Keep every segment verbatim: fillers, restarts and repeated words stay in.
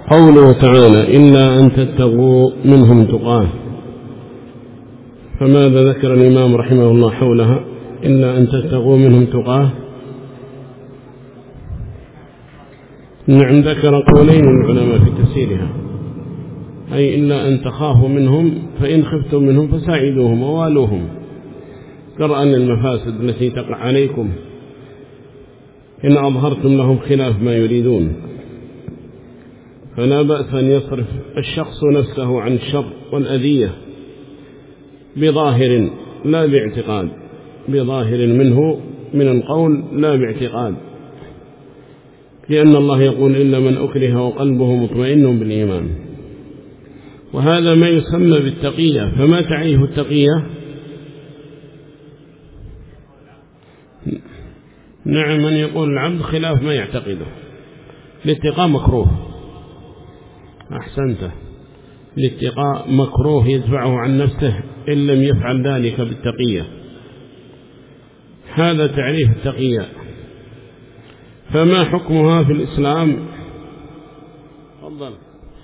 قوله تعالى إلا أن تتقوا منهم تقاه، فماذا ذكر الإمام رحمه الله حولها؟ إلا أن تتقوا منهم تقاه. نعم، ذكر قولين العلماء في تفسيرها، أي إلا أن تخافوا منهم، فإن خفتم منهم فساعدوهم ووالوهم درءا للمفاسد التي تقع عليكم إن أظهرتم لهم خلاف ما يريدون. فلا بأس أن يصرف الشخص نفسه عن الشر والأذية بظاهر لا باعتقاد، بظاهر منه من القول لا باعتقاد، لأن الله يقول إلا من أكره وقلبه مطمئن بالإيمان، وهذا ما يسمى بالتقية. فما تعيه التقية؟ نعم، من يقول العبد خلاف ما يعتقده. الاتقاء مكروه، أحسنت، الاتقاء مكروه يدفعه عن نفسه إن لم يفعل ذلك بالتقية. هذا تعريف التقية. فما حكمها في الإسلام؟ تفضل.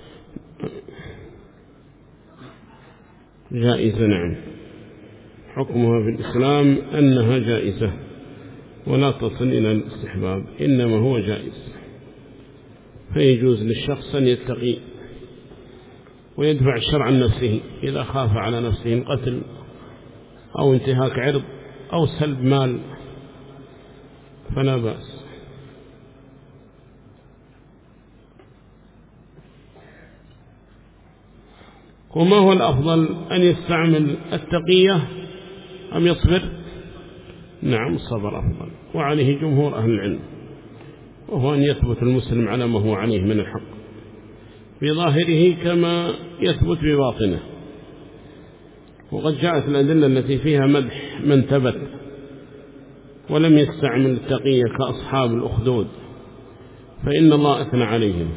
جائزة، نعم، حكمها في الإسلام أنها جائزة ولا تصل إلى الاستحباب، إنما هو جائز. فيجوز للشخص أن يتقي ويدفع الشر عن نفسه إذا خاف على نفسه القتل أو انتهاك عرض أو سلب مال، فلا بأس. وما هو الأفضل، أن يستعمل التقية أم يصبر؟ نعم، الصبر أفضل، وعليه جمهور أهل العلم، وهو أن يثبت المسلم على ما هو عليه من الحق بظاهره كما يثبت بباطنه. وقد جاءت الأدلة التي فيها مدح من ثبت ولم يستعمل التقية كأصحاب الأخدود، فإن الله أثنى عليهم.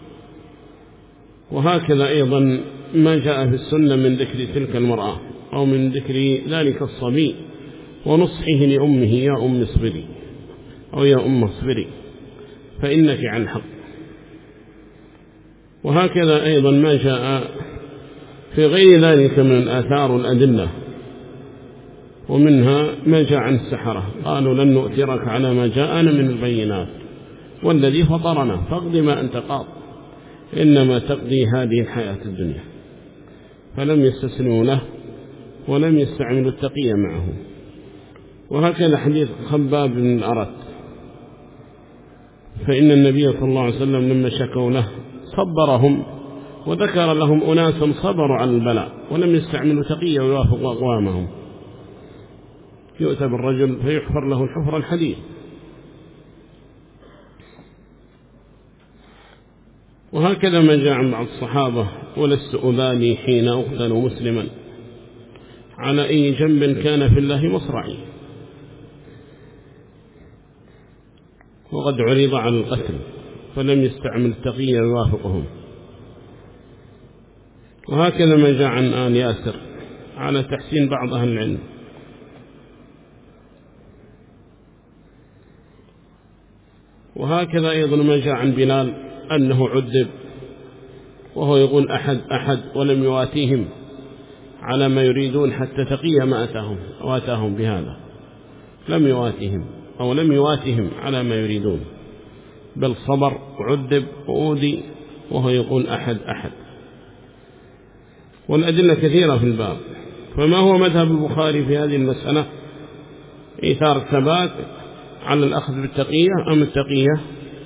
وهكذا أيضا ما جاء في السنة من ذكر تلك المرأة أو من ذكر ذلك الصبي ونصحه لأمه: يا أم اصبري، أو يا أم اصبري فإنك عن الحق. وهكذا أيضا ما جاء في غير ذلك من الآثار والأدلة، ومنها ما جاء عن السحرة: قالوا لن نؤثرك على ما جاءنا من البينات والذي فطرنا فاقض ما أنت قاض إنما تقضي هذه الحياة الدنيا. فلم يستسلموا له ولم يستعملوا التقية معه. وهكذا حديث خباب بن الأرت، فإن النبي صلى الله عليه وسلم لما شكوا له صبرهم وذكر لهم أناسا صبروا على البلاء ولم يستعملوا تقية ويوافقوا أقوامهم. يؤتى بالرجل فيحفر له الحفر الحديد. وهكذا ما جاء عن بعض الصحابة: ولست أبالي حين أقتل مسلما على أي جنب كان في الله مصرعي. وقد عرض على القتل فلم يستعمل التقية يوافقهم. وهكذا ما جاء عن آل ياسر على تحسين بعض أهل العلم. وهكذا أيضا ما جاء عن بلال أنه عذب وهو يقول أحد أحد ولم يواتيهم على ما يريدون حتى تقي ما أتاهم واتاهم بهذا، لم يواتيهم أو لم يواتهم على ما يريدون، بل صبر وعذب وأوذي وهو يقول أحد أحد. والأدلة كثيرة في الباب. فما هو مذهب البخاري في هذه المسألة؟ إيثار الثبات على الأخذ بالتقية أم التقية؟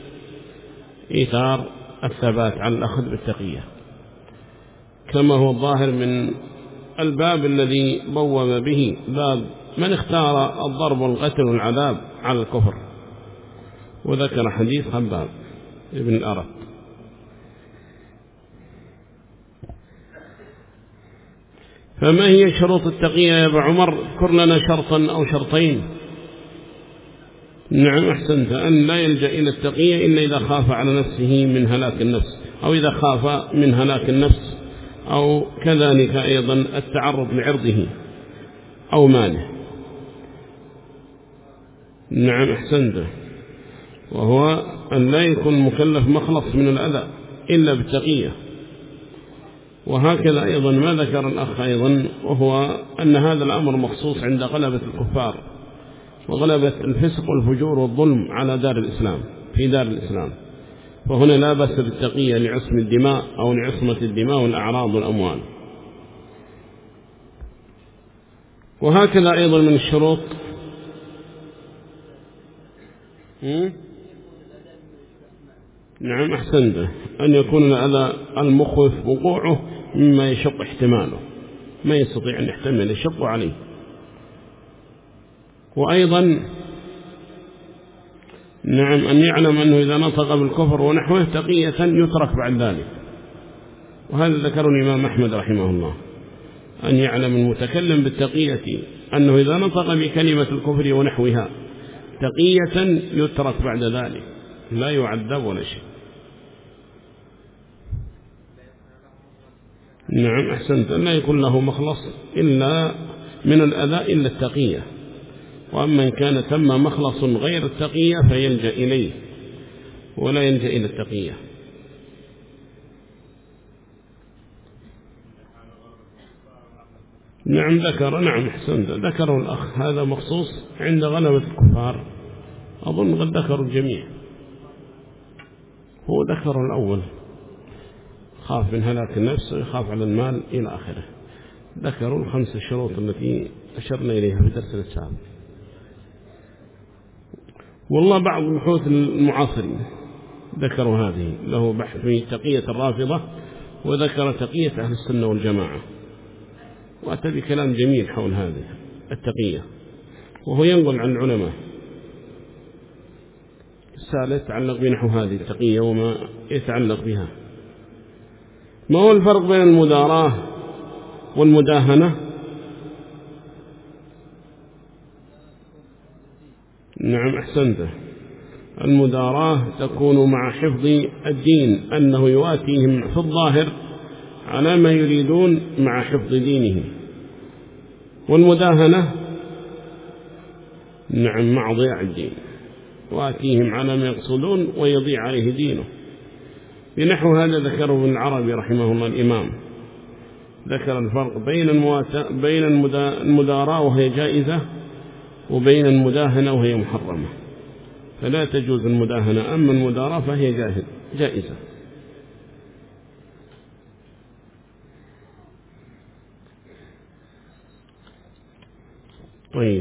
إيثار الثبات على الأخذ بالتقية، كما هو الظاهر من الباب الذي بوب به، باب من اختار الضرب والقتل والعذاب على الكفر، وذكر حديث خباب ابن الأرت. فما هي شروط التقية يا أبا عمر؟ اذكر لنا شرطا أو شرطين. نعم، أحسنت، أن لا يلجأ إلى التقية إلا إذا خاف على نفسه من هلاك النفس، أو إذا خاف من هلاك النفس، أو كذلك أيضا التعرض لعرضه أو ماله. نعم، أحسنت، وهو أن لا يكون مكلف مخلص من الأذى إلا بالتقية. وهكذا أيضا ما ذكر الأخ أيضا، وهو أن هذا الأمر مخصوص عند غلبة الكفار وغلبة الفسق والفجور والظلم على دار الإسلام في دار الإسلام، فهنا لا بأس بالتقية لعصم الدماء أو لعصمة الدماء والأعراض والأموال. وهكذا أيضا من الشروط نعم أحسنت أن يكون الأذى المخوف وقوعه مما يشق احتماله، ما يستطيع أن يحتمل يشق عليه. وأيضا نعم أن يعلم أنه إذا نطق بالكفر ونحوه تقية يترك بعد ذلك، وهذا ذكر الإمام أحمد رحمه الله، أن يعلم المتكلم بالتقية أنه إذا نطق بكلمة الكفر ونحوها تقية يترك بعد ذلك لا يعذب ولا شيء. نعم أحسنت، لا يكون له مخلص إلا من الأذى إلا التقية، وأما إن كان ثم مخلص غير التقية فيلجأ إليه ولا يلجأ إلى التقية. نعم ذكر نعم أحسنت ذكره الأخ، هذا مخصوص عند غلبة الكفار، أظن قد ذكروا الجميع، هو ذكر الأول خاف من هلاك النفس ويخاف على المال إلى آخره، ذكروا الخمس الشروط التي أشرنا إليها في درس السابق. والله بعض البحوث المعاصرين ذكروا هذه، له بحث في تقية الرافضة وذكر تقية أهل السنة والجماعة، وأتى بكلام جميل حول هذه التقية، وهو ينقل عن العلماء السالة يتعلق بنحو هذه التقية وما يتعلق بها. ما هو الفرق بين المداراة والمداهنة؟ نعم أحسنت، المداراة تكون مع حفظ الدين، أنه يواتيهم في الظاهر على ما يريدون مع حفظ دينهم، والمداهنة نعم مع ضياع الدين، واتيهم على ما يقصدون ويضيع عليه دينه. بنحو هذا ذكره ابن العربي رحمه الله الإمام، ذكر الفرق بين بين المداراة وهي جائزة وبين المداهنة وهي محرمة، فلا تجوز المداهنة، أما المداراة فهي جائزة. طيب،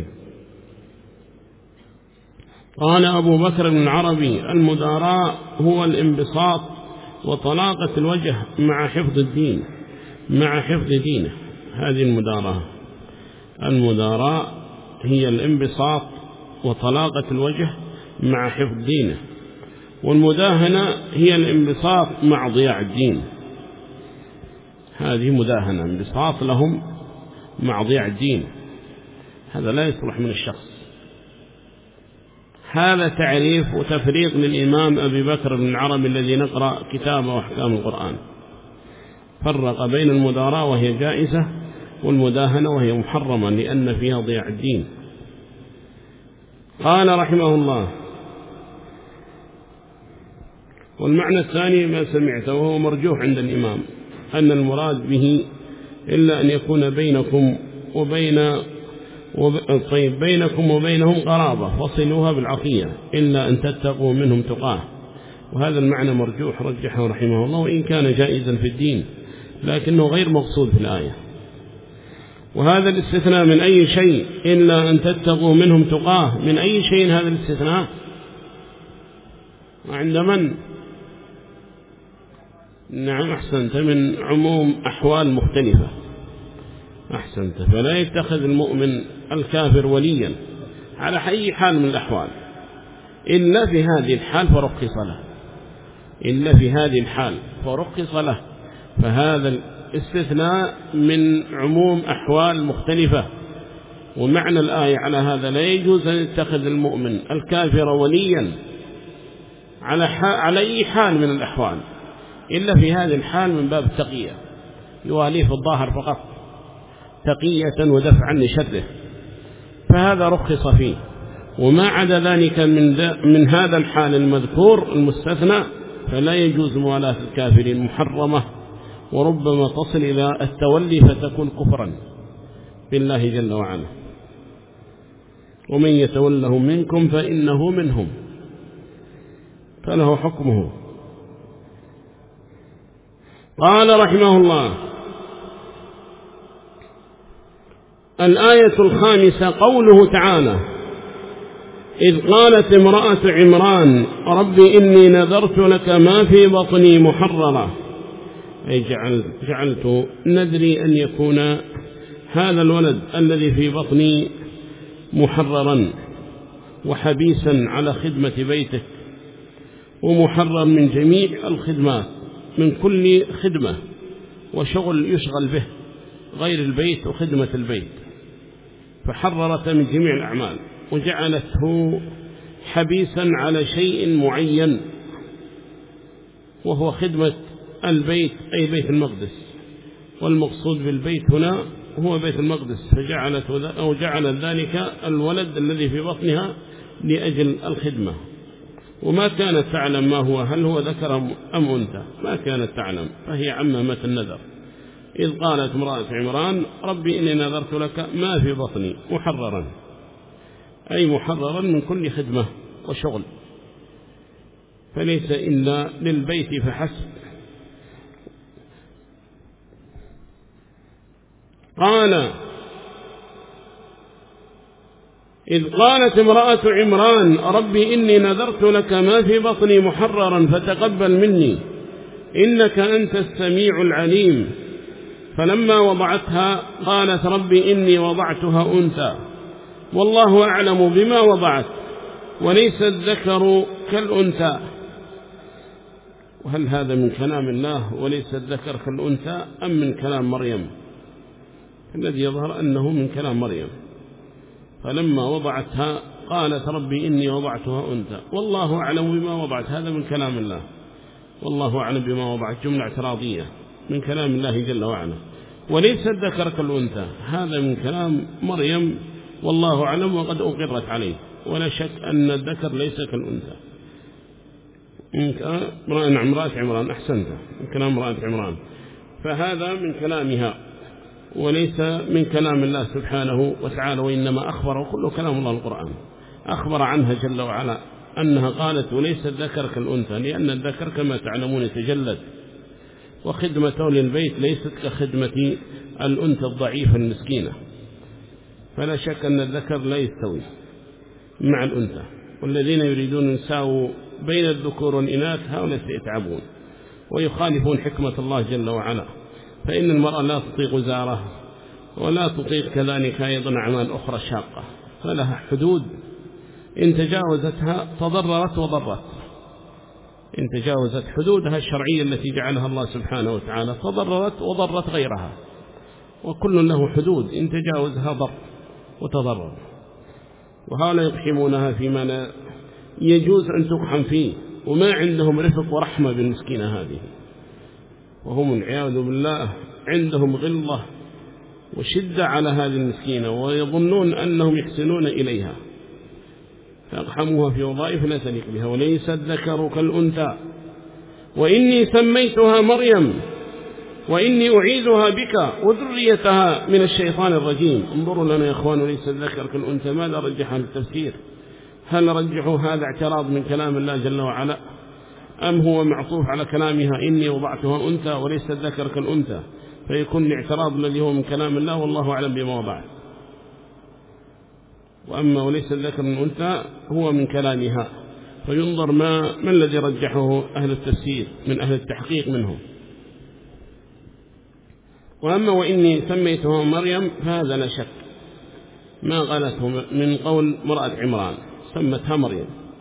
قال أبو بكر بن العربي: المداراة هو الانبساط وطلاقة الوجه مع حفظ الدين مع حفظ دينه. هذه المداراة المداراة هي الانبساط وطلاقة الوجه مع حفظ دينه، والمداهنة هي الانبساط مع ضياع الدين. هذه مداهنة، انبساط لهم مع ضياع الدين، هذا لا يصلح من الشخص. هذا تعريف وتفريق للإمام أبي بكر بن العربي الذي نقرأ كتابه وأحكام القرآن، فرق بين المداراة وهي جائزة والمداهنة وهي محرمة لأن فيها ضياع الدين. قال رحمه الله: والمعنى الثاني ما سمعته وهو مرجوح عند الإمام، أن المراد به إلا أن يكون بينكم وبين وب... طيب بينكم وبينهم قرابة فصلوها بالعطية إلا أن تتقوا منهم تقاه. وهذا المعنى مرجوح رجحه رحمه الله، وإن كان جائزا في الدين لكنه غير مقصود في الآية. وهذا الاستثناء من أي شيء إلا أن تتقوا منهم تقاه، من أي شيء هذا الاستثناء؟ وعند من؟ نعم أحسنت، من عموم أحوال مختلفة. أحسنت، فلا يتخذ المؤمن الكافر وليا على أي حال من الأحوال إلا في هذه الحال فرخص له، إلا في هذه الحال فرخص له. فهذا الاستثناء من عموم أحوال مختلفة، ومعنى الآية على هذا: لا يجوز أن يتخذ المؤمن الكافر وليا على, على أي حال من الأحوال إلا في هذه الحال من باب التقية، يواليه في الظاهر فقط تقية ودفعا لشره، فهذا رخص فيه. وما عدا ذلك من, من هذا الحال المذكور المستثنى فلا يجوز موالاة الكافرين، محرمة، وربما تصل إلى التولي فتكون كفرا بالله جل وعلا. ومن يتوله منكم فإنه منهم، فله حكمه. قال رحمه الله: الآية الخامسة قوله تعالى: إذ قالت امرأة عمران رب إني نذرت لك ما في بطني محررا، أي جعلت, جعلت ندري أن يكون هذا الولد الذي في بطني محررا وحبيسا على خدمة بيتك، ومحرر من جميع الخدمات، من كل خدمة وشغل يشغل به غير البيت وخدمة البيت، فحررت من جميع الأعمال وجعلته حبيسا على شيء معين، وهو خدمة البيت أي بيت المقدس، والمقصود بالبيت هنا هو بيت المقدس، فجعلت أو جعل ذلك الولد الذي في بطنها لأجل الخدمة. وما كانت تعلم ما هو، هل هو ذكر أم أنثى، ما كانت تعلم، فهي عممت النذر. إذ قالت امرأة عمران ربي إني نذرت لك ما في بطني محررا، أي محررا من كل خدمة وشغل، فليس إلا للبيت فحسب. قال: إذ قالت امرأة عمران ربي إني نذرت لك ما في بطني محررا فتقبل مني إنك أنت السميع العليم. فلما وضعتها قالت ربي إني وضعتها أنثى والله أعلم بما وضعت وليس الذكر كالأنثى. وهل هذا من كلام الله وليس الذكر كالأنثى أم من كلام مريم؟ الذي يظهر أنه من كلام مريم. فلما وضعتها قالت ربي إني وضعتها أنثى والله أعلم بما وضعت، هذا من كلام الله، والله أعلم بما وضعت جملة اعتراضية من كلام الله جل وعلا. وليس الذكر كالأنثى، هذا من كلام مريم والله أعلم وقد أقرت عليه، ولا شك أن الذكر ليس كالأنثى. امرأة عمران أحسنت، من كلام امرأة عمران، فهذا من كلامها وليس من كلام الله سبحانه وتعالى، وإنما أخبر، وكل كلام الله القرآن أخبر عنها جل وعلا أنها قالت وليس الذكر كالأنثى، لأن الذكر كما تعلمون يتجلد، وخدمته للبيت ليست كخدمة الأنثى الضعيفة المسكينة، فلا شك أن الذكر لا يستوي مع الأنثى، والذين يريدون يساووا بين الذكور والإناث هؤلاء سيتعبون ويخالفون حكمة الله جل وعلا. فإن المرأة لا تطيق وزارة ولا تطيق كذلك أيضا أعمال أخرى شاقة، فلها حدود إن تجاوزتها تضررت وضرت، إن تجاوزت حدودها الشرعية التي جعلها الله سبحانه وتعالى تضررت وضرت غيرها، وكل له حدود إن تجاوزها ضر وتضرر. وهؤلاء يقحمونها فيما لا يجوز أن تقحم فيه، وما عندهم رفق ورحمة بالمسكينة هذه، وهم العياذ بالله عندهم غلة وشدة على هذه المسكينة، ويظنون أنهم يحسنون إليها، فأقحموها في وظائف لا تليق بها. وليس الذكر كالأنثى وإني سميتها مريم وإني أعيذها بك وذريتها من الشيطان الرجيم. انظروا لنا يا أخوان، وليس الذكر كالأنثى، ماذا رجحها للتفسير؟ هل رجحوا هذا اعتراض من كلام الله جل وعلا، أم هو معطوف على كلامها إني وضعتها أنثى وليس الذكر كالأنثى، فيكون الاعتراض الذي هو من كلام الله والله أعلم بما وضعت. وأما وليس الذكر من أنثى هو من كلامها، فينظر ما, ما الذي رجحه أهل التفسير من أهل التحقيق منهم. وأما وإني سميتها مريم فهذا لا شك ما قالته من قول مرأة عمران، سمتها مريم.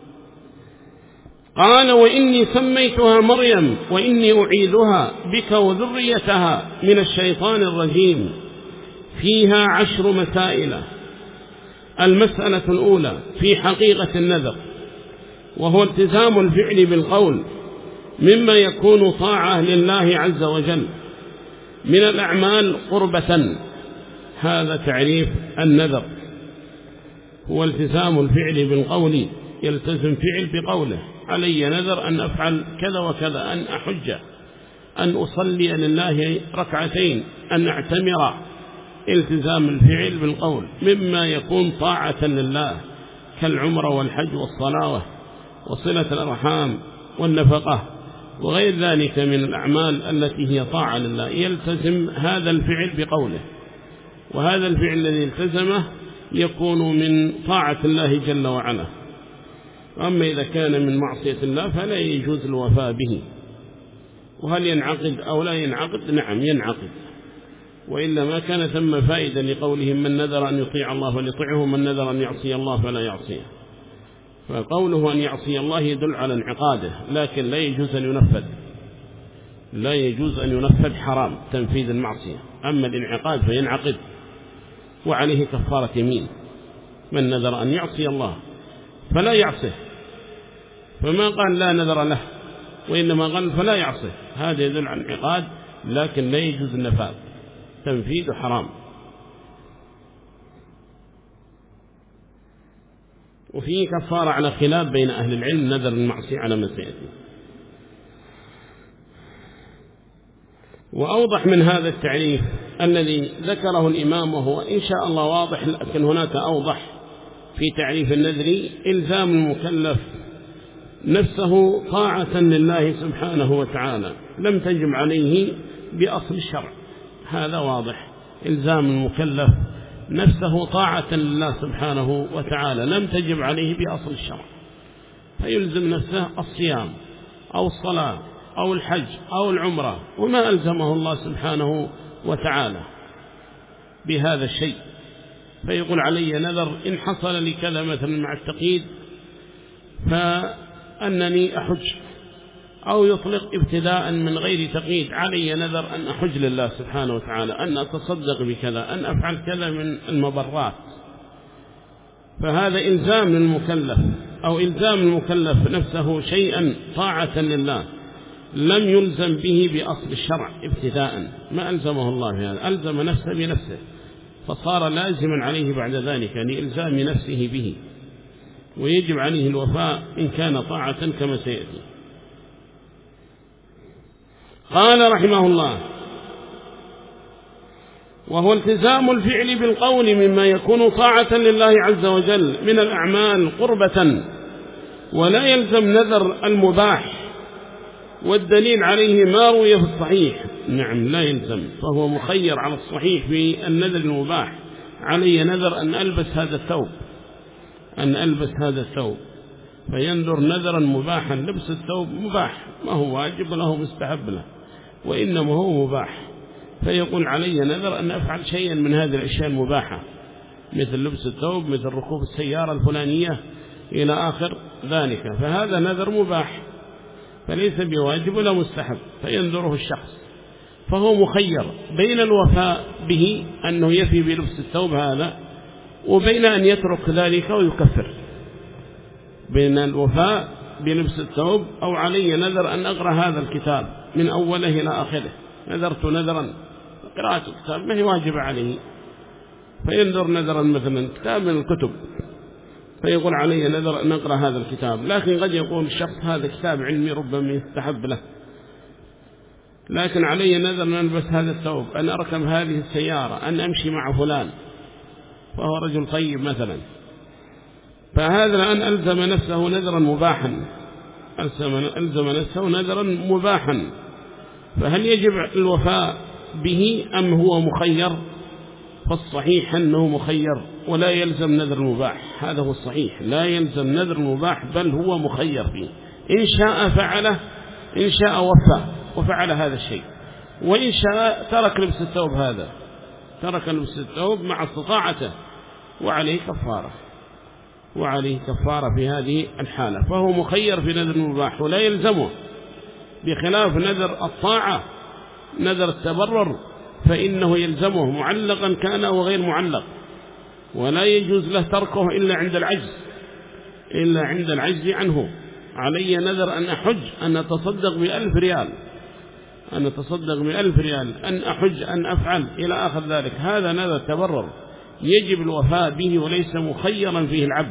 قال وإني سميتها مريم وإني أعيذها بك وذريتها من الشيطان الرجيم. فيها عشر مسائل. المسألة الأولى في حقيقة النذر، وهو التزام الفعل بالقول مما يكون طاعة لله عز وجل من الأعمال قربة. هذا تعريف النذر، هو التزام الفعل بالقول يلتزم فعل بقوله علي نذر أن أفعل كذا وكذا، أن أحج، أن أصلي لله ركعتين، أن أعتمر، التزام الفعل بالقول مما يكون طاعة لله كالعمر والحج والصلاة وصلة الأرحام والنفقة وغير ذلك من الأعمال التي هي طاعة لله، يلتزم هذا الفعل بقوله، وهذا الفعل الذي التزمه يكون من طاعة الله جل وعلا. أما إذا كان من معصية الله فلا يجوز الوفاء به. وهل ينعقد أو لا ينعقد؟ نعم ينعقد، وإلا ما كان ثم فائدة لقولهم من نذر أن يطيع الله فليطيعه، من نذر أن يعصي الله فلا يعصيه. فقوله أن يعصي الله يدل على انعقاده، لكن لا يجوز أن ينفذ، لا يجوز أن ينفذ، حرام تنفيذ المعصية. أما الانعقاد فينعقد وعليه كفارة يمين، من نذر أن يعصي الله فلا يعصيه، فما قال لا نذر له وإنما قال فلا يعصيه، هذا يدل على انعقاد، لكن لا يجوز النفاذ، تنفيذ حرام. وفيه كفارة على خلاف بين أهل العلم نذر المعصية على ما سيأتي. وأوضح من هذا التعريف الذي ذكره الإمام، وهو إن شاء الله واضح، لكن هناك أوضح في تعريف النذر: إلزام المكلف نفسه طاعة لله سبحانه وتعالى لم تجب عليه بأصل الشرع. هذا واضح، إلزام المكلف نفسه طاعة لله سبحانه وتعالى لم تجب عليه بأصل الشرع، فيلزم نفسه الصيام أو الصلاة أو الحج أو العمرة، وما ألزمه الله سبحانه وتعالى بهذا الشيء، فيقول علي نذر إن حصل لي كذا مثلا مع التقييد فأنني أحج، أو يطلق ابتداء من غير تقييد: علي نذر أن أحج لله سبحانه وتعالى، أن أتصدق بكذا، أن أفعل كذا من المبرات. فهذا إلزام للمكلف، أو إلزام المكلف نفسه شيئا طاعة لله لم يلزم به بأصل الشرع ابتداء، ما ألزمه الله بهذا، ألزم نفسه بنفسه، فصار لازما عليه بعد ذلك لإلزام نفسه به، ويجب عليه الوفاء إن كان طاعة كما سيأتي. قال رحمه الله: وهو التزام الفعل بالقول مما يكون طاعة لله عز وجل من الأعمال قربة، ولا يلزم نذر المباح، والدليل عليه ما روي في الصحيح. نعم لا يلزم، فهو مخير على الصحيح في النذر المباح: علي نذر أن ألبس هذا الثوب، أن ألبس هذا الثوب، فينذر نذرا مباحا، لبس الثوب مباح، ما هو واجب له مستحب له، وإنما هو مباح، فيقول علي نذر أن أفعل شيئا من هذه الأشياء المباحة، مثل لبس الثوب، مثل ركوب السيارة الفلانية إلى آخر ذلك، فهذا نذر مباح فليس بواجب ولا مستحب، فينذره الشخص، فهو مخير بين الوفاء به أنه يفي بلبس الثوب هذا، وبين أن يترك ذلك ويكفر، بين الوفاء بلبس الثوب أو علي نذر أن أقرأ هذا الكتاب من أوله إلى آخره، نذرت نذرا قراءة الكتاب ما هي واجب عليه، فينذر نذرا مثلا كتاب من الكتب، فيقول علي نذر أن أقرأ هذا الكتاب، لكن قد يقول الشخص هذا كتاب علمي ربما يستحب له، لكن علي نذر أن ألبس هذا الثوب، أن أركب هذه السيارة، أن أمشي مع فلان، فهو رجل طيب مثلا، فهذا أن ألزم نفسه نذرا مباحا، ألزم نفسه نذرا مباحا، فهل يجب الوفاء به أم هو مخير؟ فالصحيح أنه مخير ولا يلزم نذر المباح، هذا هو الصحيح، لا يلزم نذر المباح بل هو مخير فيه، إن شاء فعله، إن شاء وفى وفعل هذا الشيء، وإن شاء ترك لبس الثوب، هذا ترك لبس الثوب مع استطاعته، وعليه كفارة، وعليه كفارة في هذه الحالة، فهو مخير في نذر المباح ولا يلزمه، بخلاف نذر الطاعة، نذر التبرر فإنه يلزمه معلقا كان وغير معلق، ولا يجوز له تركه إلا عند العجز، إلا عند العجز عنه. علي نذر أن أحج، أن أتصدق بألف ريال، أن أتصدق بألف ريال، أن أحج، أن أفعل إلى آخر ذلك، هذا نذر تبرر يجب الوفاء به وليس مخيرا فيه العبد،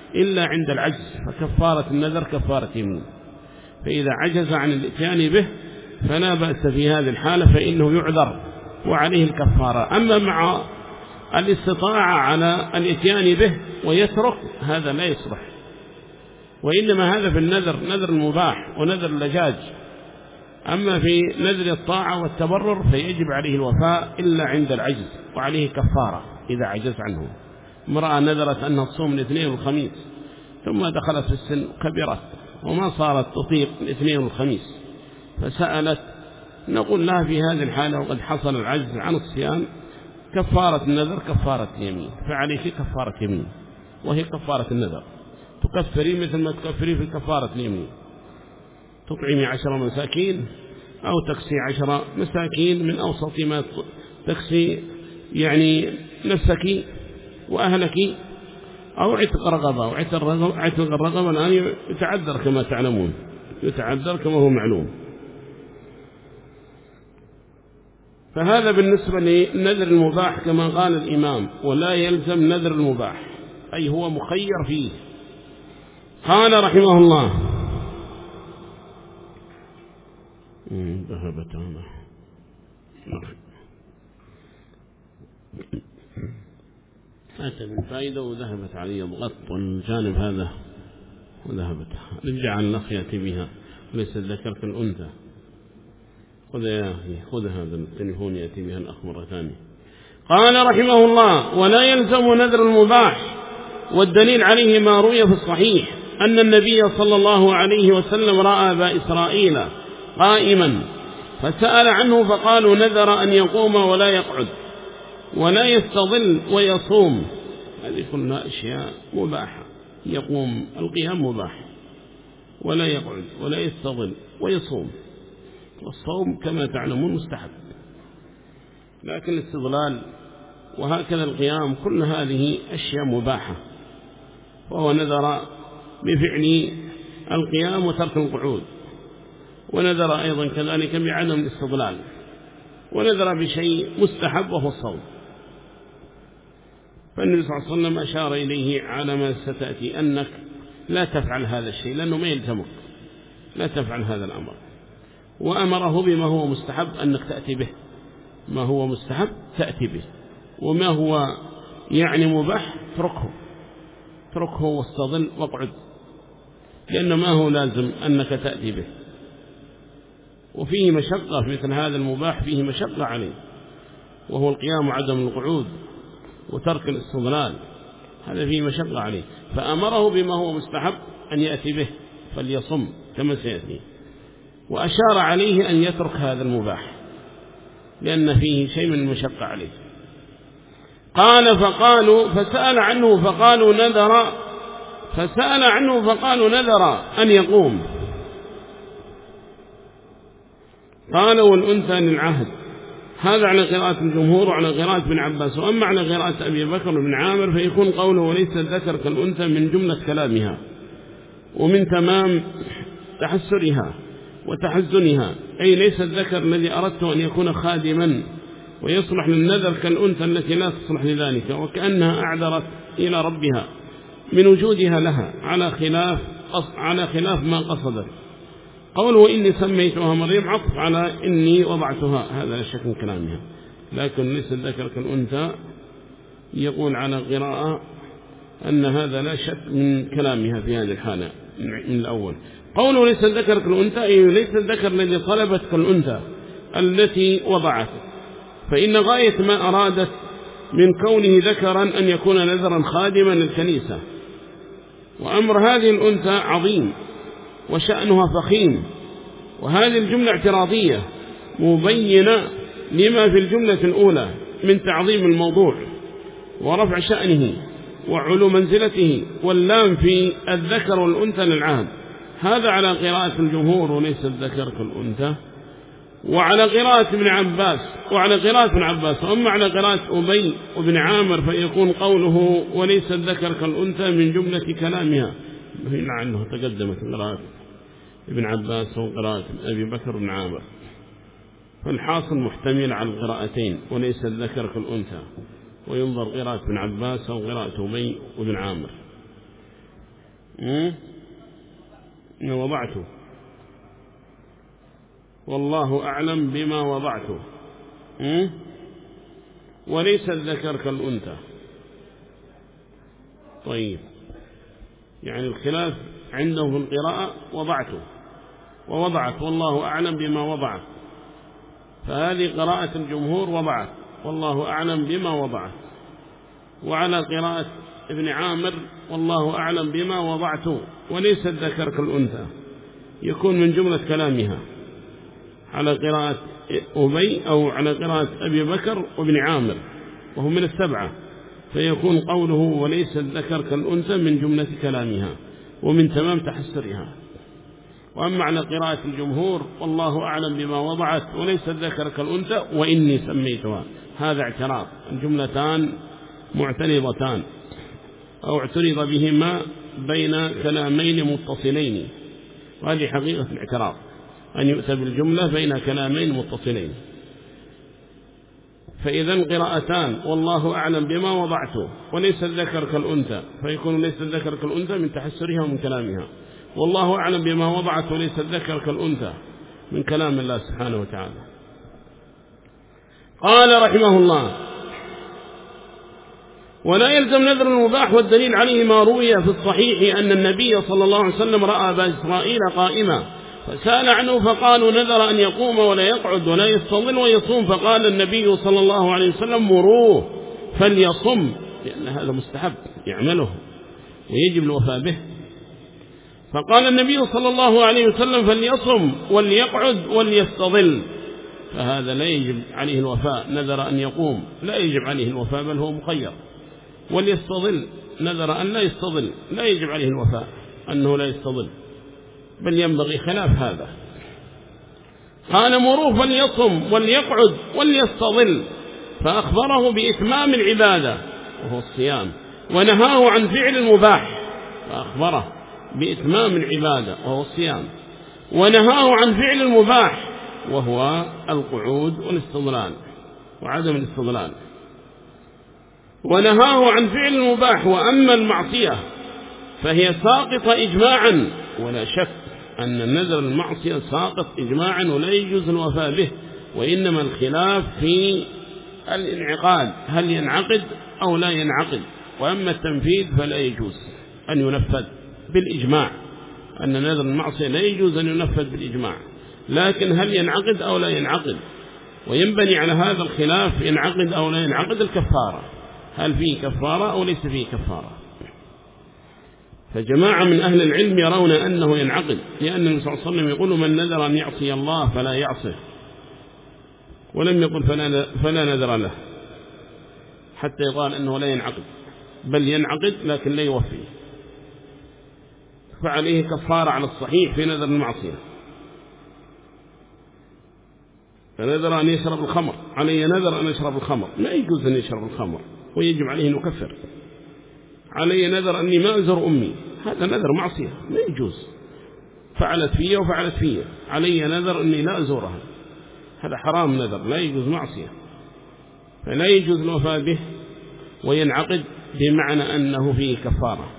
إلا عند العجز، فكفارة النذر كفارة يمين. فإذا عجز عن الاتيان به فلا بأس في هذه الحالة، فإنه يعذر وعليه الكفارة. أما مع الاستطاعة على الاتيان به ويترك، هذا لا يصلح. وإنما هذا في النذر، نذر المباح ونذر اللجاج. أما في نذر الطاعة والتبرر فيجب عليه الوفاء إلا عند العجز، وعليه كفارة إذا عجز عنه. امرأة نذرت أنها تصوم الاثنين والخميس، ثم دخلت في السن كبرت وما صارت تطيق الاثنين والخميس، فسألت، نقول لها في هذه الحالة وقد حصل العجز عن الصيام، كفارة النذر كفارة يمين، فعليك كفارة يمين، وهي كفارة النذر. تكفري مثل ما تكفري في كفارة اليمين، تطعمي عشر مساكين أو تكسي عشر مساكين من أوسط ما تكسي يعني نفسك وأهلك، أو عتق رغبة. وعتق الرغبة الآن يتعذر كما تعلمون، يتعذر كما هو معلوم. فهذا بالنسبة للنذر المباح كما قال الإمام، ولا يلزم نذر المباح، أي هو مخير فيه. قال رحمه الله: ذهبت هذا أتى من فائدة وذهبت علي الضغط والجانب هذا وذهبت. رجع عن الأخ يأتي بها، وليس الذكر كالأنثى. خذ يا أخي، خذ هذا التليفون يأتي بها الأخ مرة ثانية. قال رحمه الله: ولا يلزم نذر المباح، والدليل عليه ما روي في الصحيح أن النبي صلى الله عليه وسلم رأى أبا إسرائيل قائما فسأل عنه، فقالوا: نذر أن يقوم ولا يقعد ولا يستظل ويصوم. هذه كلها أشياء مباحة. يقوم، القيام مباح، ولا يقعد ولا يستظل ويصوم. والصوم كما تعلمون مستحب، لكن الاستظلال وهكذا القيام كل هذه أشياء مباحة. وهو نذر بفعل القيام وترك القعود، ونذر أيضا كذلك بعدم الاستظلال، ونذر بشيء مستحب وهو الصوم. فالنبي صلى الله عليه وسلم أشار إليه على ما ستأتي أنك لا تفعل هذا الشيء لأنه ما يلزمك، لا تفعل هذا الأمر، وأمره بما هو مستحب أنك تأتي به، ما هو مستحب تأتي به، وما هو يعني مباح تركه تركه واستظل واقعد، لأنه ما هو لازم أنك تأتي به. وفيه مشقة في مثل هذا المباح، فيه مشقة عليه، وهو القيام وعدم القعود وترك الاستظلال، هذا فيه مشقة عليه. فأمره بما هو مستحب أن يأتي به، فليصم كما سيأتي. وأشار عليه أن يترك هذا المباح لأن فيه شيء من المشقة عليه. قال: فقالوا فسأل عنه فقالوا نذر فسأل عنه فقالوا نذر أن يقوم. قال: والأنثى للعهد. هذا على قراءة الجمهور وعلى قراءة ابن عباس. وأما على قراءة أبي بكر بن عامر فيكون قوله: وليس الذكر كالأنثى من جملة كلامها ومن تمام تحسرها وتحزنها، أي ليس الذكر الذي أردت أن يكون خادما ويصلح للنذر كالأنثى التي لا تصلح لذلك، وكأنها أعذرت إلى ربها من وجودها لها على خلاف على خلاف ما قصدت. قوله: إني سميتها مريم عطف على إني وضعتها، هذا لا شك من كلامها، لكن ليس الذكر كالأنثى يقول على قراءة أن هذا لا شك من كلامها في هذه الحالة من الأول. قوله: ليس الذكر كالأنثى، أي ليس الذكر الذي طلبت كالأنثى التي وضعت، فإن غاية ما أرادت من كونه ذكرا أن يكون نذرا خادما للكنيسة. وأمر هذه الأنثى عظيم وشأنها فخيم، وهذه الجملة اعتراضية مبينة لما في الجملة الأولى من تعظيم الموضوع ورفع شأنه وعلو منزلته، واللام في الذكر والأنثى للعهد. هذا على قراءة الجمهور: وليس الذكر كالأنثى، وعلى قراءة ابن عباس وعلى قراءة ابن عباس. وأما على قراءة أبي وابن عامر فيكون قوله: وليس الذكر كالأنثى من جملة كلامها، لعله تقدمت قراءة ابن عباس وقراءة أبي بكر بن عامر، فالحاصل محتمل على القراءتين: وليس الذكر كالأنثى، وينظر قراءة ابن عباس أو قراءة أبي وابن عامر. وضعته والله أعلم بما وضعته، وليس الذكر كالأنثى. طيب، يعني الخلاف عنده في القراءة وضعته ووضعت والله أعلم بما وضعت، فهذه قراءة الجمهور وضعت والله أعلم بما وضعت. وعلى قراءة ابن عامر والله أعلم بما وضعت وليس الذكر كالأنثى، يكون من جملة كلامها على قراءة أبي أو على قراءة أبي بكر وابن عامر وهم من السبعة، فيكون قوله وليس الذكر كالأنثى من جملة كلامها ومن تمام تحسرها. وأما على قراءة الجمهور والله أعلم بما وضعت وليس الذكر كالأنثى وإني سميتها، هذا اعتراض، الجملتان معترضتان أو اعترض بهما بين كلامين متصلين، وهذه حقيقة الاعتراض، أن يؤتى بالجملة بين كلامين متصلين. فإذا قراءتان والله أعلم بما وضعته وليس الذكر كالأنثى، فيكون ليس الذكر كالأنثى من تحسرها ومن كلامها، والله أعلم بما وضعت وليس الذكر كالأنثى من كلام الله سبحانه وتعالى. قال رحمه الله: ولا يلزم نذر المباح، والدليل عليه ما روي في الصحيح أن النبي صلى الله عليه وسلم رأى أبا إسرائيل قائما فسأل عنه فقالوا نذر أن يقوم ولا يقعد ولا يستظل ويصوم، فقال النبي صلى الله عليه وسلم مروه فليصم، لأن هذا مستحب يعمله ويجب الوفاء به. فقال النبي صلى الله عليه وسلم فليصم وليقعد وليستظل، فهذا لا يجب عليه الوفاء، نذر أن يقوم لا يجب عليه الوفاء بل هو مخير. وليستظل نذر أن لا يستظل لا يجب عليه الوفاء أنه لا يستظل بل ينبغي خلاف هذا. قال مروه فليصم وليقعد وليستظل، فأخبره بإتمام العبادة وهو الصيام، ونهاه عن فعل المباح فأخبره بإتمام العبادة وهو الصيام، ونهاه عن فعل المباح وهو القعود والاستظلال وعدم الاستظلال، ونهاه عن فعل المباح. وأما المعصية فهي ساقطة إجماعا، ولا شك أن النذر المعصية ساقط إجماعا ولا يجوز الوفاء به، وإنما الخلاف في الانعقاد، هل ينعقد أو لا ينعقد. وأما التنفيذ فلا يجوز أن ينفذ بالإجماع، أن نذر المعصية لا يجوز أن ينفذ بالإجماع، لكن هل ينعقد أو لا ينعقد، وينبني على هذا الخلاف ينعقد أو لا ينعقد الكفارة، هل فيه كفارة أو ليس فيه كفارة. فجماعة من أهل العلم يرون أنه ينعقد، لأن النبي صلى الله عليه وسلم يقول من نذر أن يعصي الله فلا يعصه، ولم يقل فلا, فلا نذر له حتى يقال أنه لا ينعقد، بل ينعقد لكن لا يوفي، فعليه كفارة على الصحيح في نذر المعصية. فنذر أن يشرب الخمر، عليه نذر أن يشرب الخمر، لا يجوز أن يشرب الخمر ويجب عليه أن يكفر. عليه نذر أني ما أزور أمي، هذا نذر معصية لا يجوز، فعلت فيه وفعلت فيه، علي نذر أني لا أزورها، هذا حرام نذر لا يجوز معصية، فلا يجوز الوفاء به وينعقد بمعنى أنه فيه كفارة.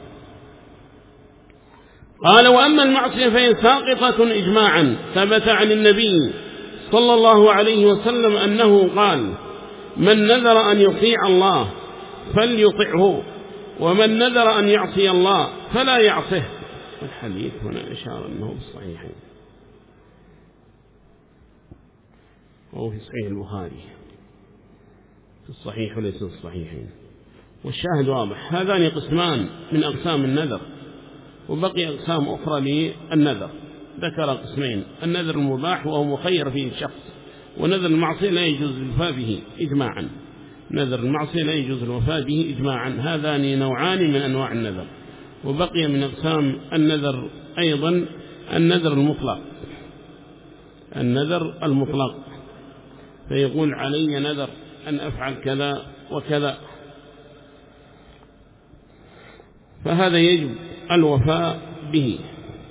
قال وأما المعصية فهي ساقطة إجماعا، ثبت عن النبي صلى الله عليه وسلم أنه قال من نذر أن يطيع الله فليطعه، ومن نذر أن يعصي الله فلا يعصه. الحديث هنا إشارة أنه بالصحيحين، وهو في صحيح البخاري، في الصحيح وليس في الصحيحين، والشاهد واضح. هذان قسمان من أقسام النذر، وبقي أقسام أخرى للنذر، ذكر قسمين: النذر المباح وهو مخير فيه الشخص، ونذر المعصية لا يجوز الوفاء به إجماعا، نذر المعصية لا يجوز الوفاء به إجماعا. هذان نوعان من أنواع النذر. وبقي من أقسام النذر أيضا النذر المطلق، النذر المطلق، فيقول علي نذر أن أفعل كذا وكذا، فهذا يجب الوفاء به.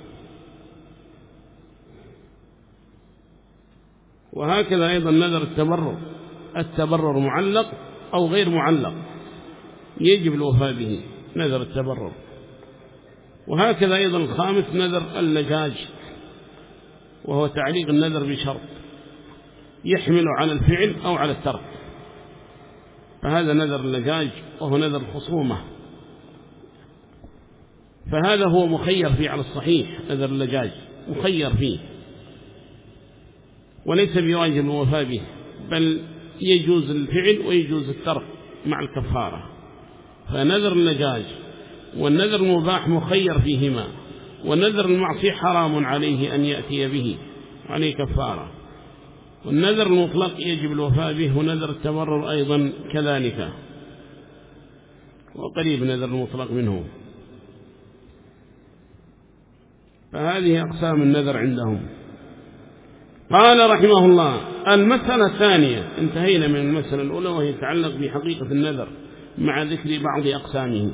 وهكذا أيضا نذر التبرر، التبرر معلق أو غير معلق، يجب الوفاء به نذر التبرر. وهكذا أيضا الخامس نذر اللجاج، وهو تعليق النذر بشرط يحمل على الفعل أو على الترك، فهذا نذر اللجاج وهو نذر الخصومة، فهذا هو مخير فيه على الصحيح. نذر اللجاج مخير فيه وليس بواجب الوفاء به، بل يجوز الفعل ويجوز الترك مع الكفارة. فنذر اللجاج والنذر المباح مخير فيهما، والنذر المعصي حرام عليه أن يأتي به عليه كفارة. والنذر المطلق يجب الوفاء به، ونذر التمرر أيضا كذلك، وقريب نذر المطلق منه. فهذه أقسام النذر عندهم. قال رحمه الله: المسألة الثانية، انتهينا من المسألة الأولى وهي تتعلق بحقيقة النذر مع ذكر بعض أقسامه.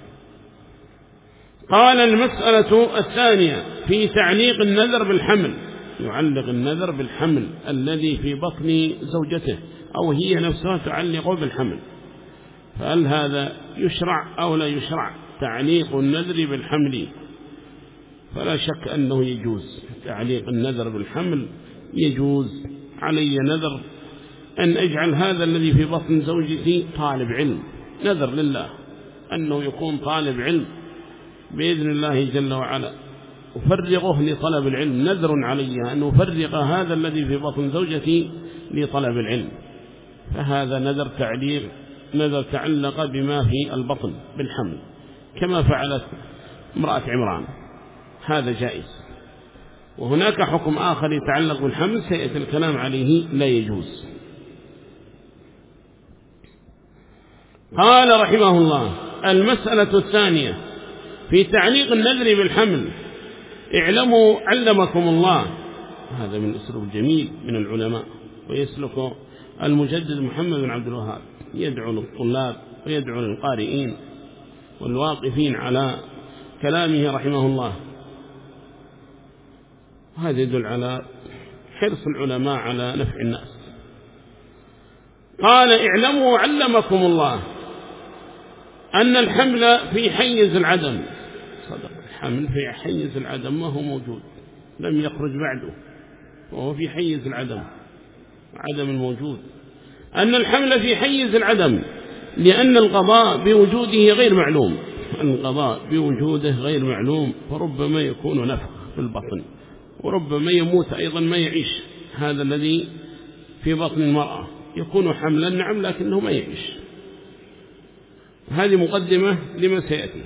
قال: المسألة الثانية في تعليق النذر بالحمل، يعلق النذر بالحمل الذي في بطن زوجته أو هي نفسها تعلق بالحمل، فهل هذا يشرع أو لا يشرع تعليق النذر بالحمل؟ فلا شك أنه يجوز تعليق النذر بالحمل، يجوز. علي نذر أن أجعل هذا الذي في بطن زوجتي طالب علم، نذر لله أنه يكون طالب علم بإذن الله جل وعلا، أفرغه لطلب العلم. نذر علي أن أفرغ هذا الذي في بطن زوجتي لطلب العلم، فهذا نذر تعليق، نذر تعلق بما في البطن بالحمل، كما فعلت امرأة عمران، هذا جائز. وهناك حكم آخر يتعلق بالحمل سيأتي الكلام عليه، لا يجوز. قال رحمه الله: المسألة الثانية في تعليق النذر بالحمل، اعلموا علمكم الله. هذا من أسلوب جميل من العلماء، ويسلك المجدد محمد بن عبد الوهاب، يدعو للطلاب ويدعو للقارئين والواقفين على كلامه رحمه الله. هذا يدل على حرص العلماء على نفع الناس. قال: اعلموا علمكم الله أن الحمل في حيز العدم. صدق، الحمل في حيز العدم ما هو موجود، لم يخرج بعده، وهو في حيز العدم، عدم الموجود. أن الحمل في حيز العدم لأن القضاء بوجوده غير معلوم، القضاء بوجوده غير معلوم، فربما يكون نفخ في البطن، وربما يموت أيضا ما يعيش. هذا الذي في بطن المرأة يكون حملا نعم، لكنه ما يعيش. هذه مقدمة لما سيأتي.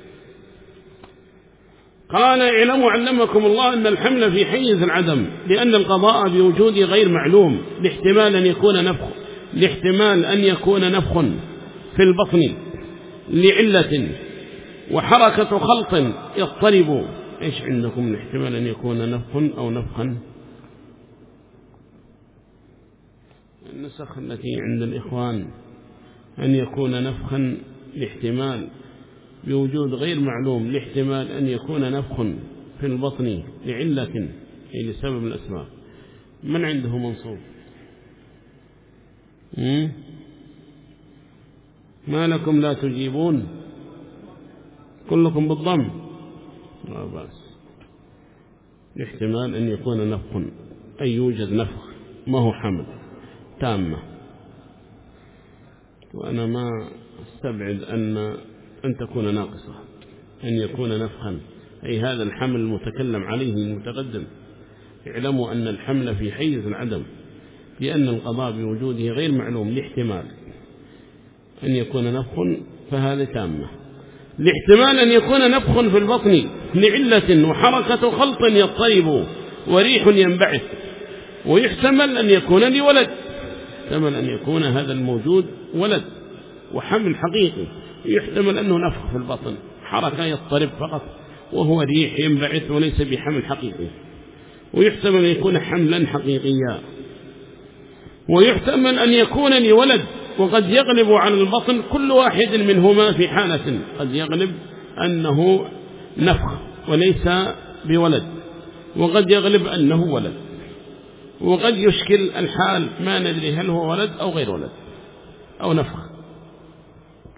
قال: اعلموا علمكم الله أن الحمل في حيز العدم لأن القضاء بوجوده غير معلوم، لاحتمال أن يكون نفخ لاحتمال أن يكون نفخ في البطن لعلة وحركة خلط يضطرب. إيش عندكم الاحتمال أن يكون نفخ أو نفخا؟ النسخ التي عند الإخوان أن يكون نفخا لاحتمال بوجود غير معلوم، لاحتمال أن يكون نفخ في البطن لعلة، أي لسبب الأسباب. من عنده منصوب؟ ما لكم لا تجيبون؟ كلكم بالضم، لا بأس. لاحتمال أن يكون نفخ، أي يوجد نفخ، ما هو حمل تامة. وأنا ما استبعد أن أن تكون ناقصة، أن يكون نفخا، أي هذا الحمل المتكلم عليه المتقدم. اعلموا أن الحمل في حيز العدم لأن القضاء بوجوده غير معلوم، لاحتمال أن يكون نفخ، فهذا تامة. لاحتمال أن يكون نفخ في البطن لعلة وحركة خلط يضطرب وريح ينبعث، ويحتمل أن يكون لولد، يحتمل أن يكون هذا الموجود ولد وحمل حقيقي، يحتمل أنه نفخ في البطن، حركة يضطرب فقط، وهو ريح ينبعث وليس بحمل حقيقي. ويحتمل أن يكون حملا حقيقيا، ويحتمل أن يكون لولد، وقد يغلب على البطن كل واحد منهما في حالة، قد يغلب أنه نفخ وليس بولد، وقد يغلب أنه ولد، وقد يشكل الحال، ما ندري هل هو ولد أو غير ولد أو نفخ.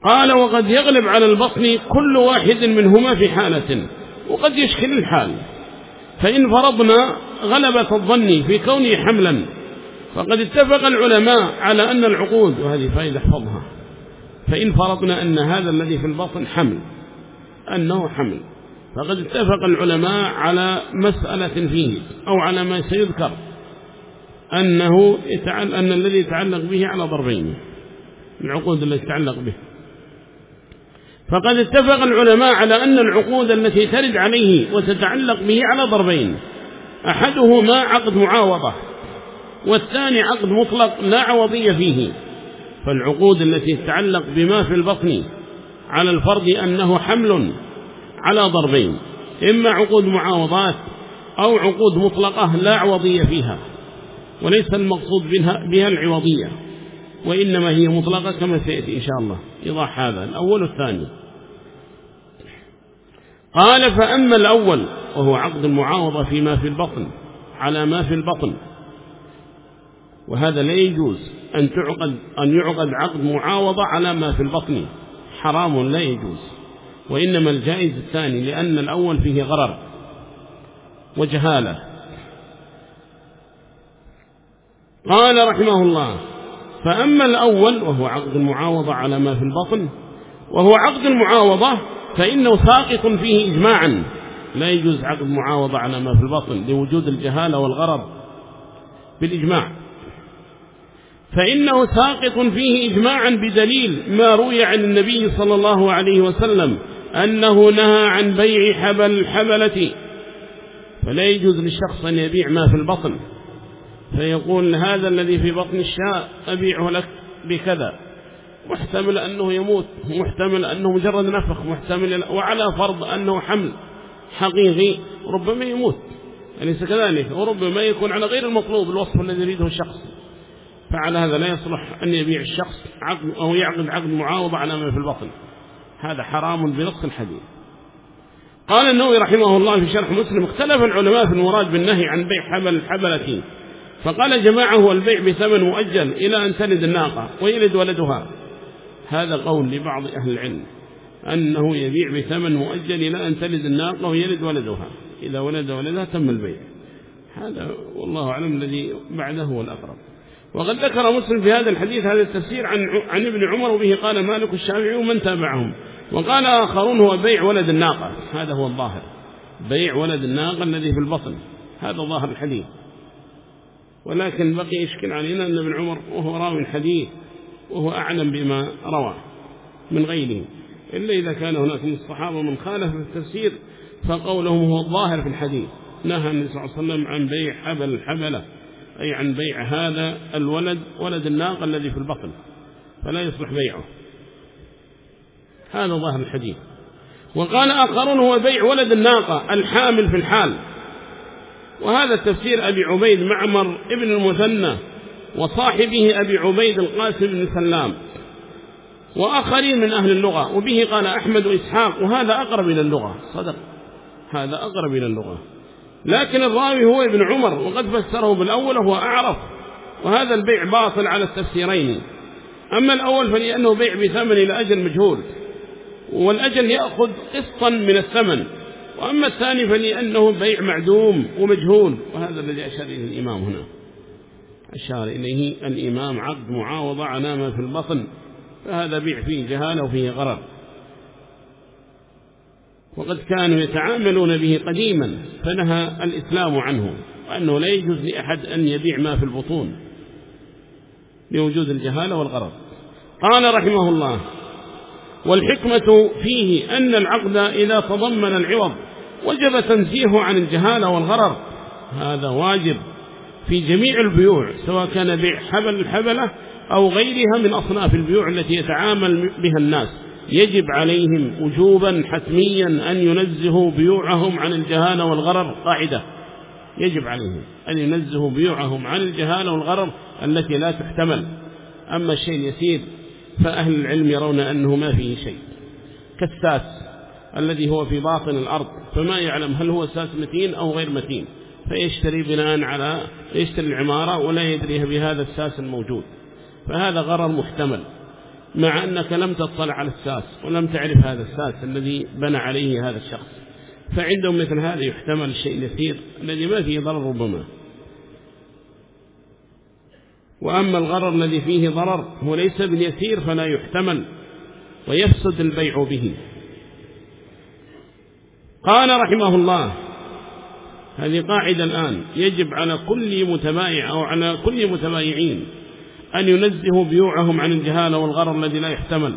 قال وقد يغلب على البطن كل واحد منهما في حالة، وقد يشكل الحال. فإن فرضنا غلبة الظن في كونه حملا، فقد اتفق العلماء على أن العقود، وهذه فائدة احفظها، فإن فرضنا أن هذا الذي في البطن حمل، أنه حمل، فقد اتفق العلماء على مسألة فيه أو على ما سيذكر أنه يتعلق أن الذي يتعلق به على ضربين، العقود التي تتعلق به. فقد اتفق العلماء على أن العقود التي ترد عليه وتتعلق به على ضربين، أحدهما عقد معاوضة، والثاني عقد مطلق لا عوضية فيه. فالعقود التي تتعلق بما في البطن على الفرض أنه حمل على ضربين، إما عقود معاوضات أو عقود مطلقة لا عوضية فيها، وليس المقصود بها, بها العوضية، وإنما هي مطلقة كما سيأتي إن شاء الله إيضاح هذا الأول والثاني. قال فأما الأول وهو عقد المعاوضة فيما في البطن على ما في البطن، وهذا لا يجوز أن تعقد أن يعقد عقد معاوضة على ما في البطن، حرام لا يجوز، وإنما الجائز الثاني، لأن الأول فيه غرر وجهالة. قال رحمه الله فأما الأول وهو عقد المعاوضة على ما في البطن، وهو عقد المعاوضة فإنه ساقط فيه إجماعا، لا يجوز عقد معاوضة على ما في البطن لوجود الجهالة والغرر بالإجماع، فإنه ساقط فيه إجماعا بدليل ما روي عن النبي صلى الله عليه وسلم أنه نهى عن بيع حبل الحبلة، فلا يجوز للشخص أن يبيع ما في البطن فيقول هذا الذي في بطن الشاء أبيعه لك بكذا، محتمل أنه يموت، محتمل أنه مجرد نفخ، محتمل، وعلى فرض أنه حمل حقيقي ربما يموت، أليس كذلك؟ وربما يكون على غير المطلوب الوصف الذي يريده الشخص، فعلى هذا لا يصلح أن يبيع الشخص عقد أو يعقد عقد معاوضة على ما في البطن، هذا حرام بنص الحديث. قال النووي رحمه الله في شرح مسلم اختلف العلماء في المراد بالنهي عن بيع حبل الحبلة، فقال جماعة هو البيع بثمن مؤجل إلى أن تلد الناقة ويلد ولدها، هذا قول لبعض أهل العلم أنه يبيع بثمن مؤجل إلى أن تلد الناقة ويلد ولدها، إذا ولد ولدها تم البيع، هذا والله أعلم الذي بعده هو الأقرب. وقد ذكر مسلم في هذا الحديث هذا التفسير عن عن ابن عمر، وبه قال مالك الشافعي ومن تابعهم، وقال آخرون هو بيع ولد الناقة، هذا هو الظاهر، بيع ولد الناقة الذي في البطن، هذا ظاهر الحديث. ولكن بقي يشكل علينا أن ابن عمر وهو راوي الحديث وهو أعلم بما روى من غيره، إلا إذا كان هناك من الصحابة من خالف في التفسير فقولهم هو الظاهر في الحديث. نهى النبي صلى الله عليه وسلم عن بيع حبل الحبلة، أي عن بيع هذا الولد ولد الناقة الذي في البطن، فلا يصلح بيعه، هذا ظاهر الحديث. وقال آخرون هو بيع ولد الناقة الحامل في الحال، وهذا تفسير أبي عبيد معمر ابن المثنى وصاحبه أبي عبيد القاسم بن سلام وآخرين من أهل اللغة، وبه قال أحمد وإسحاق، وهذا أقرب إلى اللغة، صدق، هذا أقرب إلى اللغة، لكن الراوي هو ابن عمر وقد فسره بالأول وهو أعرف، وهذا البيع باطل على التفسيرين. أما الأول فلأنه بيع بثمن إلى أجل مجهول، والأجل يأخذ قسطا من الثمن، وأما الثاني فلأنه بيع معدوم ومجهول، وهذا الذي أشار إليه الإمام هنا، أشار إليه الإمام عقد معاوضة على ما في البطن، فهذا بيع فيه جهالة وفيه غرر، وقد كانوا يتعاملون به قديما فنهى الإسلام عنه، وأنه لا يجوز لأحد أن يبيع ما في البطون لوجود الجهالة والغرر. قال رحمه الله والحكمة فيه أن العقد إذا تضمن العوض وجب تنزيهه عن الجهالة والغرر، هذا واجب في جميع البيوع سواء كان بيع حبل الحبلة أو غيرها من أصناف البيوع التي يتعامل بها الناس، يجب عليهم وجوبا حتميا أن ينزهوا بيوعهم عن الجهالة والغرر، قاعدة يجب عليهم أن ينزهوا بيوعهم عن الجهالة والغرر التي لا تحتمل. أما الشيء اليسير فأهل العلم يرون أنه ما فيه شيء، كالساس الذي هو في باطن الأرض فما يعلم هل هو ساس متين أو غير متين، فيشتري بناء على يشتري العمارة ولا يدريها بهذا الساس الموجود، فهذا غرر محتمل. مع أنك لم تطلع على الساس ولم تعرف هذا الساس الذي بنى عليه هذا الشخص، فعندهم مثل هذا يحتمل الشيء اليسير الذي ما فيه ضرر ربما. وأما الغرر الذي فيه ضرر هو ليس باليسير فلا يحتمل ويفسد البيع به. قال رحمه الله: هذه قاعدة الآن يجب على كل متبايع أو على كل متبايعين أن ينزهوا بيوعهم عن الجهالة والغرر الذي لا يحتمل.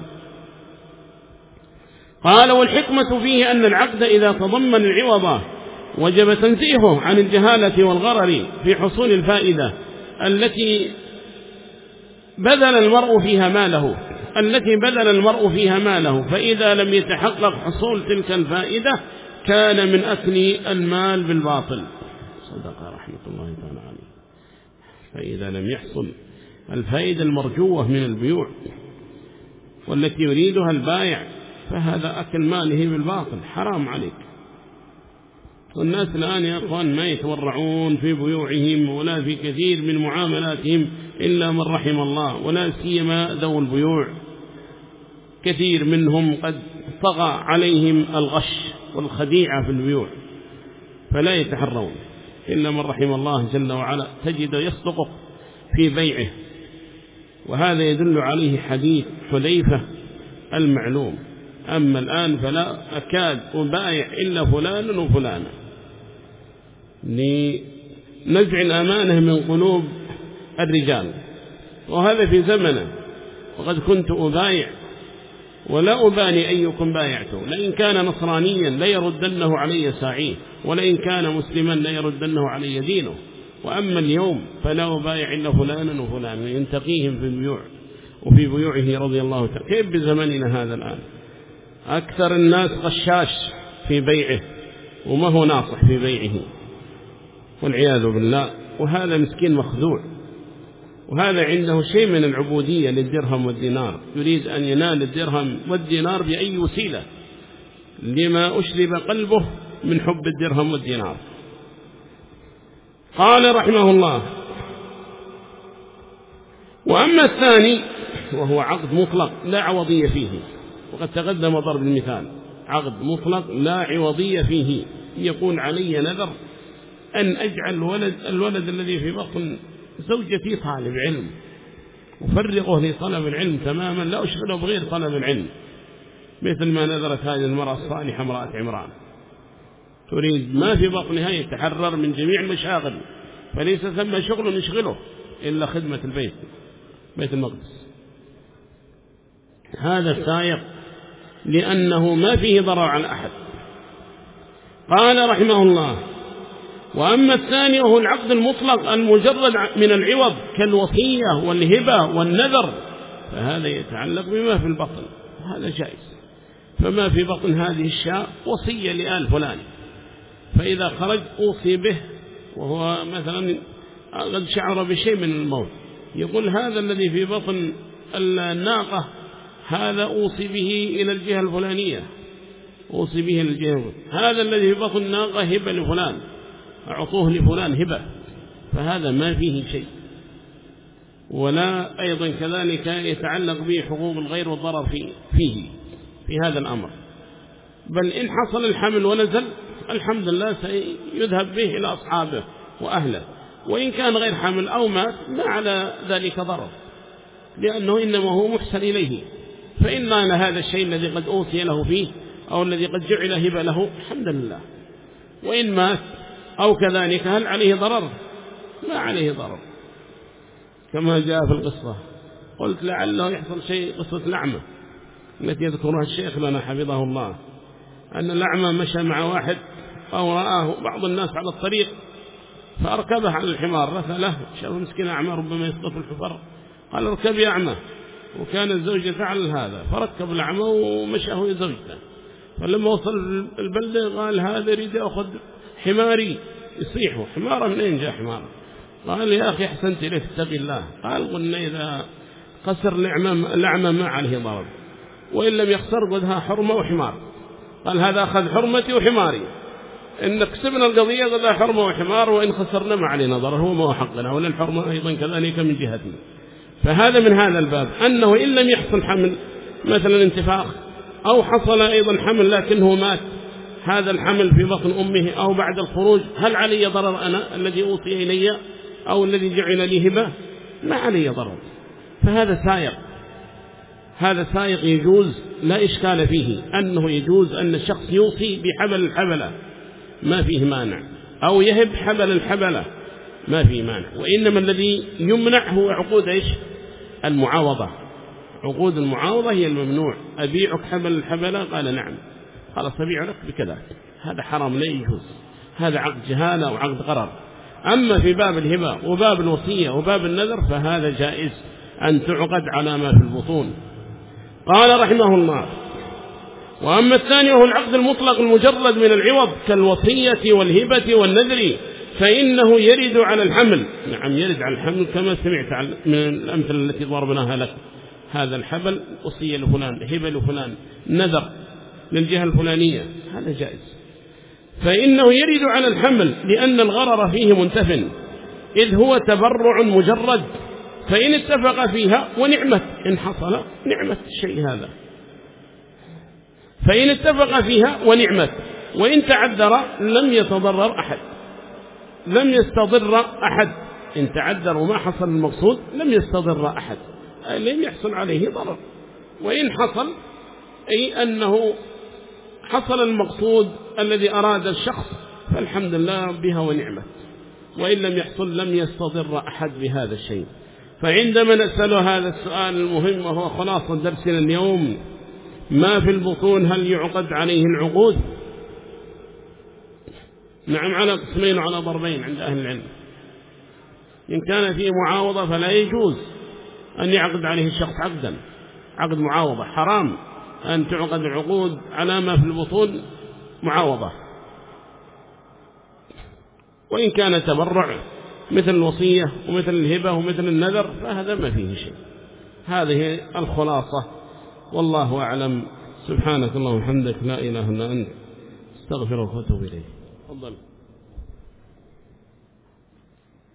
قال: والحكمة فيه أن العقد إذا تضمن العوض وجب تنزيهه عن الجهالة والغرر في حصول الفائدة التي بذل المرء فيها ماله التي بذل المرء فيها ماله فإذا لم يتحقق حصول تلك الفائدة كان من أكل المال بالباطل. صدق رحمة الله تعالى عليه. فإذا لم يحصل الفائدة المرجوة من البيوع والتي يريدها البائع فهذا أكل ماله بالباطل، حرام عليك. والناس الآن يا أخوان ما يتورعون في بيوعهم ولا في كثير من معاملاتهم إلا من رحم الله، ولا سيما ذو البيوع كثير منهم قد طغى عليهم الغش والخديعة في البيوع فلا يتحرون إلا من رحم الله جل وعلا، تجد يصدق في بيعه. وهذا يدل عليه حديث حذيفة المعلوم: أما الآن فلا أكاد أبايع إلا فلانا وفلانا، لنزع الأمانة من قلوب الرجال. وهذا في زمنه، وقد كنت أبايع ولا أبالي أيكم بايعته، لئن كان نصرانيا ليردنه علي ساعيه، ولئن كان مسلما ليردنه علي دينه. وأما اليوم فلا أبايع إلا فلانا وفلانا، ينتقيهم في البيوع وفي بيوعه رضي الله تعالى. كيف بزمننا هذا الآن؟ أكثر الناس غشاش في بيعه وما هو ناصح في بيعه والعياذ بالله، وهذا مسكين مخذوع، وهذا عنده شيء من العبودية للدرهم والدينار، يريد أن ينال الدرهم والدينار بأي وسيلة لما أشرب قلبه من حب الدرهم والدينار. قال رحمه الله: وأما الثاني وهو عقد مطلق لا عوضية فيه، وقد تقدم ضرب المثال، عقد مطلق لا عوضية فيه، يقول علي نذر أن أجعل الولد, الولد الذي في بطن زوجتي طالب علم، أفرغه لطلب العلم تماما، لا أشغله بغير طلب العلم، مثل ما نذرت هذه المرأة الصالحة امرأة عمران، تريد ما في بطنها يتحرر من جميع المشاغل، فليس ثم شغل يشغله إلا خدمة البيت بيت المقدس. هذا سائق لأنه ما فيه ضرر على أحد. قال رحمه الله: وأما الثاني وهو العقد المطلق المجرد من العوض كالوصية والهبة والنذر فهذا يتعلق بما في البطن، هذا جائز. فما في بطن هذه الشاء وصية لآل فلان، فإذا خرج أوصي به، وهو مثلا قد شعر بشيء من الموت، يقول هذا الذي في بطن الناقة هذا أوصي به إلى الجهة الفلانية، أوصي به إلى الجهة الفلانية. هذا الذي في بطن الناقة هبة لفلان، أعطوه لفلان هبة، فهذا ما فيه شيء. ولا أيضا كذلك يتعلق به حقوق الغير والضرر فيه, فيه في هذا الأمر، بل إن حصل الحمل ونزل الحمد لله سيذهب به إلى أصحابه وأهله، وإن كان غير حمل أو مات ما على ذلك ضرر، لأنه إنما هو محسن إليه. فإن أنا هذا الشيء الذي قد أوصي له فيه أو الذي قد جعل هبة له الحمد لله، وإن مات أو كذلك هل عليه ضرر؟ ما عليه ضرر، كما جاء في القصة. قلت لعله يحصل شيء، قصة الأعمى التي يذكرها الشيخ لنا حفظه الله، أن الأعمى مشى مع واحد أو رآه بعض الناس على الطريق فأركبه على الحمار، رثله، شاف مسكين أعمى ربما يسقط في الحفر، قال اركب يا أعمى، وكان الزوجة تعلل هذا، فركب الأعمى ومشاه زوجته. فلما وصل البلدة قال هذا يريد أخذ حماري، يصيحه، حمارة منين جاء حمارة؟ قال يا أخي أحسنت إليك اتق الله. قال قلنا إذا قصر الأعمى ما عليه ضرر، وإن لم يخسر قدها حرمة وحمار. قال هذا أخذ حرمتي وحماري، إن كسبنا القضية قدها حرمة وحمار، وإن خسرنا ما علينا ضرر، هو ما هو حقنا، ولا الحرمة أيضا كذلك من جهتنا. فهذا من هذا الباب، أنه إن لم يحصل حمل مثلا انتفاخ أو حصل أيضا حمل لكنه مات هذا الحمل في بطن أمه أو بعد الخروج، هل علي ضرر أنا الذي أوصي إلي أو الذي جعل لي هبة؟ ما علي ضرر. فهذا سائق، هذا سائق يجوز لا إشكال فيه، أنه يجوز أن الشخص يوصي بحبل الحبلة ما فيه مانع، أو يهب حبل الحبلة ما فيه مانع. وإنما الذي يمنع هو عقود إيش؟ المعاوضة. عقود المعاوضة هي الممنوع. أبيعك حبل الحبلة؟ قال نعم، خلاص أبيع لك بكذا، هذا حرام لا يجوز، هذا عقد جهالة وعقد غرر. أما في باب الهبة وباب الوصية وباب النذر فهذا جائز أن تعقد على ما في البطون. قال رحمه الله: وأما الثاني وهو العقد المطلق المجرد من العوض كالوصية والهبة والنذر فإنه يرد على الحمل. نعم يرد على الحمل كما سمعت من الأمثلة التي ضربناها لك، هذا الحبل وصية لفلان، هبة لفلان، نذر للجهة الفلانية، هذا جائز. فإنه يرد على الحمل لأن الغرر فيه منتف، إذ هو تبرع مجرد، فإن اتفق فيها ونعمت، إن حصل نعمت الشيء هذا، فإن اتفق فيها ونعمت، وإن تعذر لم يتضرر أحد، لم يستضر أحد. إن تعذر وما حصل المقصود لم يستضر أحد، لم يحصل عليه ضرر. وإن حصل أي أنه حصل المقصود الذي أراد الشخص فالحمد لله بها ونعمت، وإن لم يحصل لم يستضر أحد بهذا الشيء. فعندما نسأل هذا السؤال المهم وهو خلاصة درسنا اليوم: ما في البطون هل يعقد عليه العقود؟ نعم على قسمين وعلى ضربين عند أهل العلم. إن كان فيه معاوضة فلا يجوز أن يعقد عليه الشخص عقدا، عقد معاوضة حرام أن تعقد العقود على ما في البطون معاوضة. وإن كان تبرع مثل الوصية ومثل الهبة ومثل النذر فهذا ما فيه شيء. هذه الخلاصة، والله أعلم. سبحانك اللهم وبحمدك، لا إله إلا أنت، استغفرك واتوب إليك. تفضل.